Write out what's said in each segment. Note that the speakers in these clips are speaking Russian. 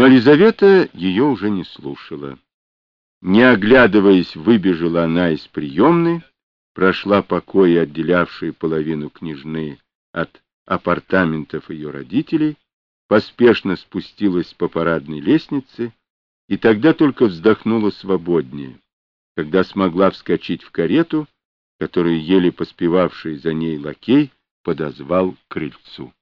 Но Лизавета ее уже не слушала. Не оглядываясь, выбежала она из приемной, прошла покои, отделявшие половину княжны от апартаментов ее родителей, поспешно спустилась по парадной лестнице и тогда только вздохнула свободнее, когда смогла вскочить в карету, которую еле поспевавший за ней лакей подозвал к крыльцу.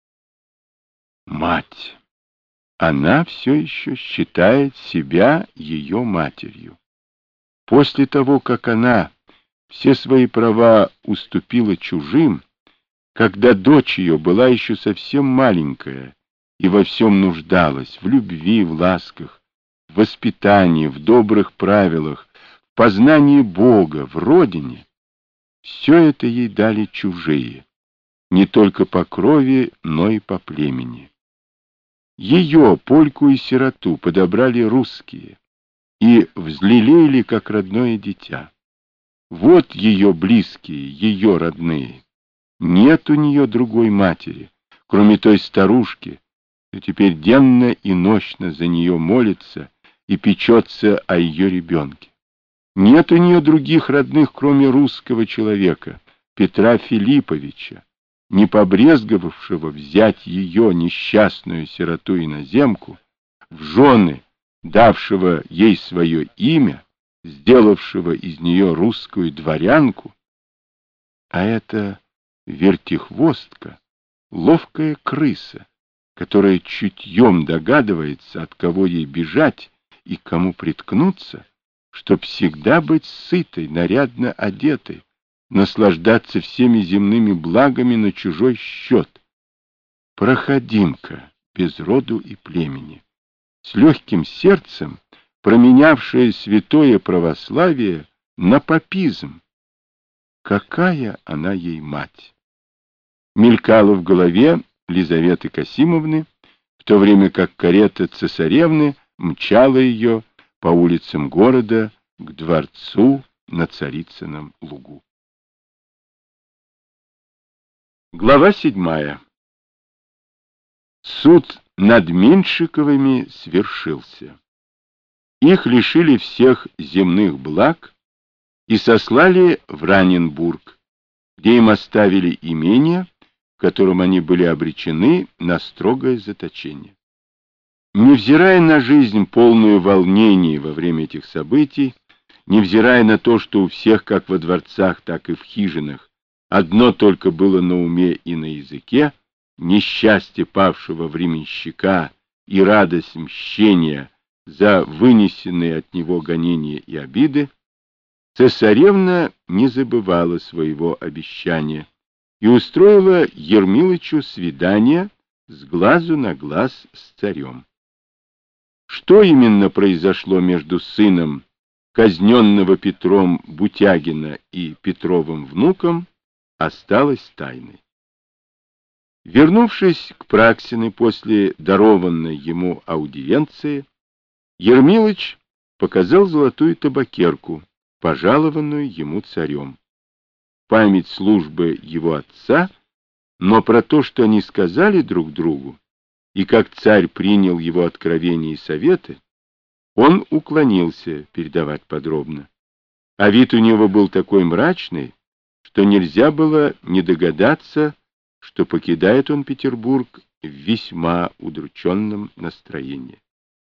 Мать! Она все еще считает себя ее матерью. После того, как она все свои права уступила чужим, когда дочь ее была еще совсем маленькая и во всем нуждалась, в любви, в ласках, в воспитании, в добрых правилах, в познании Бога, в родине, все это ей дали чужие, не только по крови, но и по племени. Ее, польку и сироту, подобрали русские и взлелеяли, как родное дитя. Вот ее близкие, ее родные. Нет у нее другой матери, кроме той старушки, что теперь денно и нощно за нее молится и печется о ее ребенке. Нет у нее других родных, кроме русского человека, Петра Филипповича, не побрезговавшего взять ее, несчастную сироту-иноземку, в жены, давшего ей свое имя, сделавшего из нее русскую дворянку. А это вертихвостка, ловкая крыса, которая чутьем догадывается, от кого ей бежать и к кому приткнуться, чтоб всегда быть сытой, нарядно одетой, наслаждаться всеми земными благами на чужой счет. Проходимка без роду и племени, с легким сердцем, променявшая святое православие на папизм. Какая она ей мать! Мелькала в голове Лизаветы Касимовны, в то время как карета цесаревны мчала ее по улицам города к дворцу на Царицыном лугу. Глава 7. Суд над Меньшиковыми свершился. Их лишили всех земных благ и сослали в Раненбург, где им оставили имение, в котором они были обречены на строгое заточение. Невзирая на жизнь, полную волнений во время этих событий, невзирая на то, что у всех, как во дворцах, так и в хижинах, одно только было на уме и на языке — несчастье павшего временщика и радость мщения за вынесенные от него гонения и обиды, цесаревна не забывала своего обещания и устроила Ермилычу свидание с глазу на глаз с царем. Что именно произошло между сыном казненного Петром Бутягина и Петровым внуком, осталось тайной. Вернувшись к Праксиной после дарованной ему аудиенции, Ермилыч показал золотую табакерку, пожалованную ему царем. Память службы его отца, но про то, что они сказали друг другу, и как царь принял его откровения и советы, он уклонился передавать подробно. А вид у него был такой мрачный, что нельзя было не догадаться, что покидает он Петербург в весьма удрученном настроении.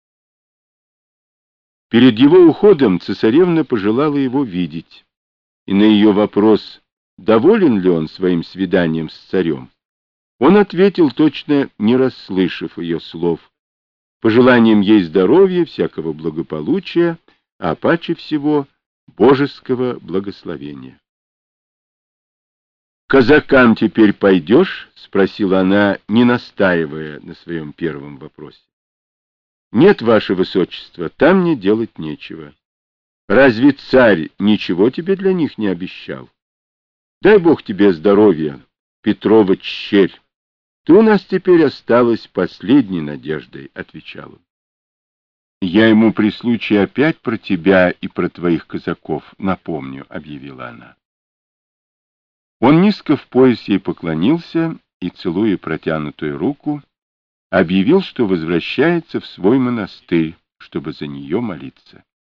Перед его уходом цесаревна пожелала его видеть, и на ее вопрос, доволен ли он своим свиданием с царем, он ответил, точно не расслышав ее слов, пожеланием ей здоровья, всякого благополучия, а паче всего божеского благословения. — К казакам теперь пойдешь? — спросила она, не настаивая на своем первом вопросе. — Нет, ваше высочество, там мне делать нечего. Разве царь ничего тебе для них не обещал? Дай Бог тебе здоровья, Петрова черь. Ты у нас теперь осталась последней надеждой, — отвечал он. — Я ему при случае опять про тебя и про твоих казаков напомню, — объявила она. Он низко в пояс ей поклонился и, целуя протянутую руку, объявил, что возвращается в свой монастырь, чтобы за нее молиться.